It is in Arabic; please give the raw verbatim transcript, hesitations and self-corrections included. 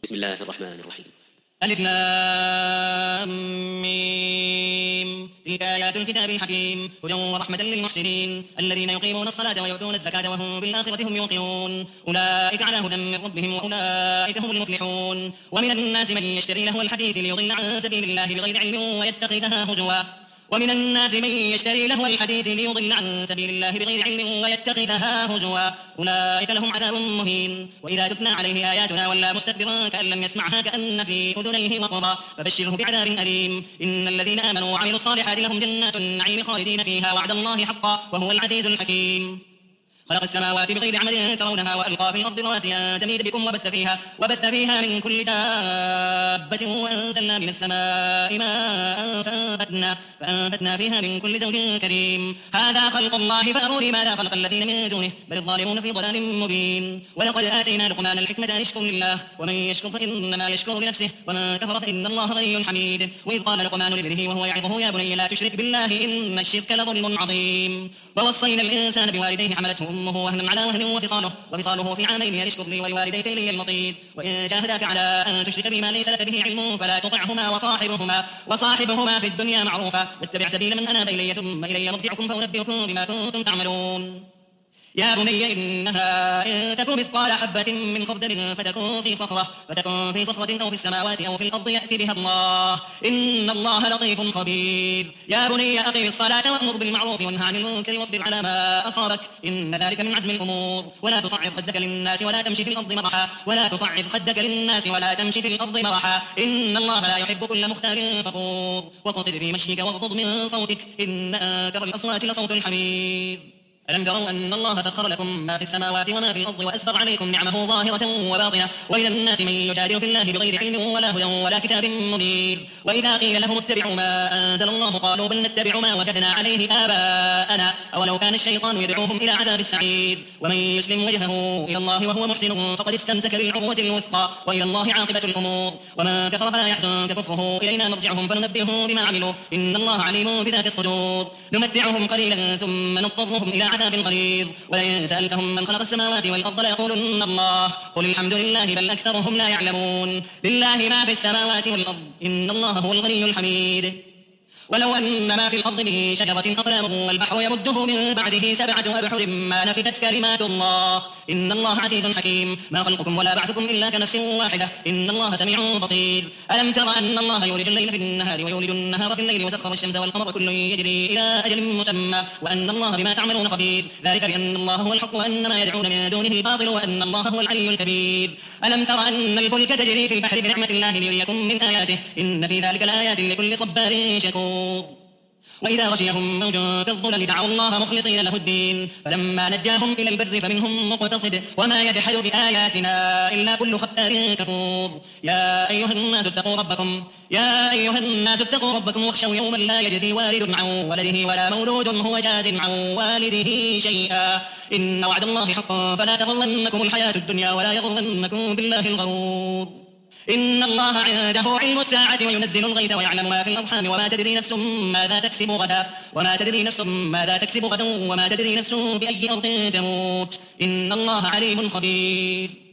بسم الله الرحمن الرحيم. ألف لام ميم. تلك آيات الكتاب الحكيم هدى ورحمة للمحسنين الذين يقيمون الصلاة ويؤتون الزكاة وهم بالآخرة هم يوقنون أولئك على هدى من ربهم وأولئك هم المفلحون. ومن الناس من يشتري لهو الحديث ليضل عن سبيل الله بغير علم ويتخذها هزوا ومن الناس من يشتري لهو الحديث ليضل عن سبيل الله بغير علم ويتخذها هزوا أولئك لهم عذاب مهين. وإذا تتلى عليه آياتنا ولى مستكبرا كأن لم يسمعها كأن في أذنيه وقرا فبشره بعذاب أليم. إن الذين آمنوا وعملوا الصالحات لهم جنات النعيم خالدين فيها وعد الله حقا وهو العزيز الحكيم. خلق السماوات بغير عمد ترونها وألقى في الأرض رواسي أن تميد بكم وبث فيها وبث فيها من كل دابة وأنزلنا من السماء ماء فأنبتنا فأنبتنا فيها من كل زوج كريم. هذا خلق الله فأروني ماذا خلق الذين من دونه بل الظالمون في ضلال مبين. ولقد آتينا لقمان الحكمة أن اشكر لله ومن يشكر فإنما يشكر لنفسه ومن كفر فإن الله غني حميد. وإذ قال لقمان لابنه وهو يعظه يا بني لا تشرك بالله إن الشرك لظلم عظيم. ووصينا الإنسان بوالديه حملته أمه وهنا على وهن وفصاله وفصاله في عامين أن اشكر لي ولوالديك إلي المصير. وإن جاهداك على أن تشرك بما ليس لك به علم فلا تطعهما وصاحبهما وصاحبهما في الدنيا معروفا واتبع سبيل من أناب إلي ثم إلي مرجعكم فأنبئكم بما كنتم تعملون. يا بني إنها إن تك مثقال حبة من خردل فتكن في صخرة فتكن في صخرة أو في السماوات أو في الأرض يأتي بها الله إن الله لطيف خبير. يا بني أقم الصلاة وأمر بالمعروف وانهى عن المنكر واصبر على ما أصابك إن ذلك من عزم الأمور. ولا تصعر خدك للناس ولا تمشي في الأرض مرحا ولا تصعر خدك للناس ولا تمشي في الأرض مرحا إن الله لا يحب كل مختال فخور. وقصد في مشيك واغضض من صوتك إن أنكر الأصوات لصوت الحمير. ألم تروا أن الله سخر لكم ما في السماوات وما في الأرض وأسبغ عليكم نعمه ظاهرة وباطنة ومن الناس من يجادل في الله بغير علم ولا هدى ولا كتاب منير. وإذا قيل لهم اتبعوا ما أنزل الله قالوا بل نتبع ما وجدنا عليه آباءنا أولو كان الشيطان يدعوهم إلى عذاب السعير. ومن يسلم وجهه إلى الله وهو محسن فقد استمسك بالعروة الوثقى وإلى الله عاقبة الأمور. ومن كفر فلا يحزنك كفره إلينا مرجعهم فننبئهم بما عملوا إن الله عليم بذات الصدور. نمتعهم قليلا ثم نضطرهم إلى عذاب غليظ. ولئن سألتهم من خلق السماوات والأرض ليقولن الله قل الحمد لله بل أكثرهم لا يعلمون. لله ما في السماوات والأرض إن الله هو الغني الحميد. ولو أن ما في الأرض من شجرة أقلام والبحر يمده من بعده سبعة أبحر ما نفدت كلمات الله إن الله عزيز حكيم. ما خلقكم ولا بعثكم إلا كنفس واحدة إن الله سميع بصير. ألم تر أن الله يولد الليل في النهار ويولد النهار في الليل وسخر الشمس والقمر كل يجري إلى أجل مسمى وأن الله بما تعملون خبير. ذلك بأن الله هو الحق وأن ما يدعون من دونه الباطل وأن الله هو العلي الكبير. ألم تر أن الفلك تجري في البحر بنعمة الله ليريكم من آياته إن في ذلك لآيات لكل صبار شكور. وإذا غشيهم موج كالظلل دعوا الله مخلصين له الدين فلما نجاهم إلى البر فمنهم مقتصد وما يجحد بآياتنا إلا كل ختار كفور. يا أيها الناس اتقوا ربكم يا أيها الناس اتقوا ربكم واخشوا يوما لا يجزي والد عن ولده ولا مولود هو جاز عن والده شيئا إن وعد الله حق فلا تغرنكم الحياة الدنيا ولا يغرنكم بالله الغرور. إن الله عنده علم الساعة وينزل الغيث ويعلم ما في الأرحام وما تدري نفس ماذا تكسب غدا وما تدري نفس ماذا تكسب غدا وما تدري نفس بأي أرض تموت إن الله عليم خبير.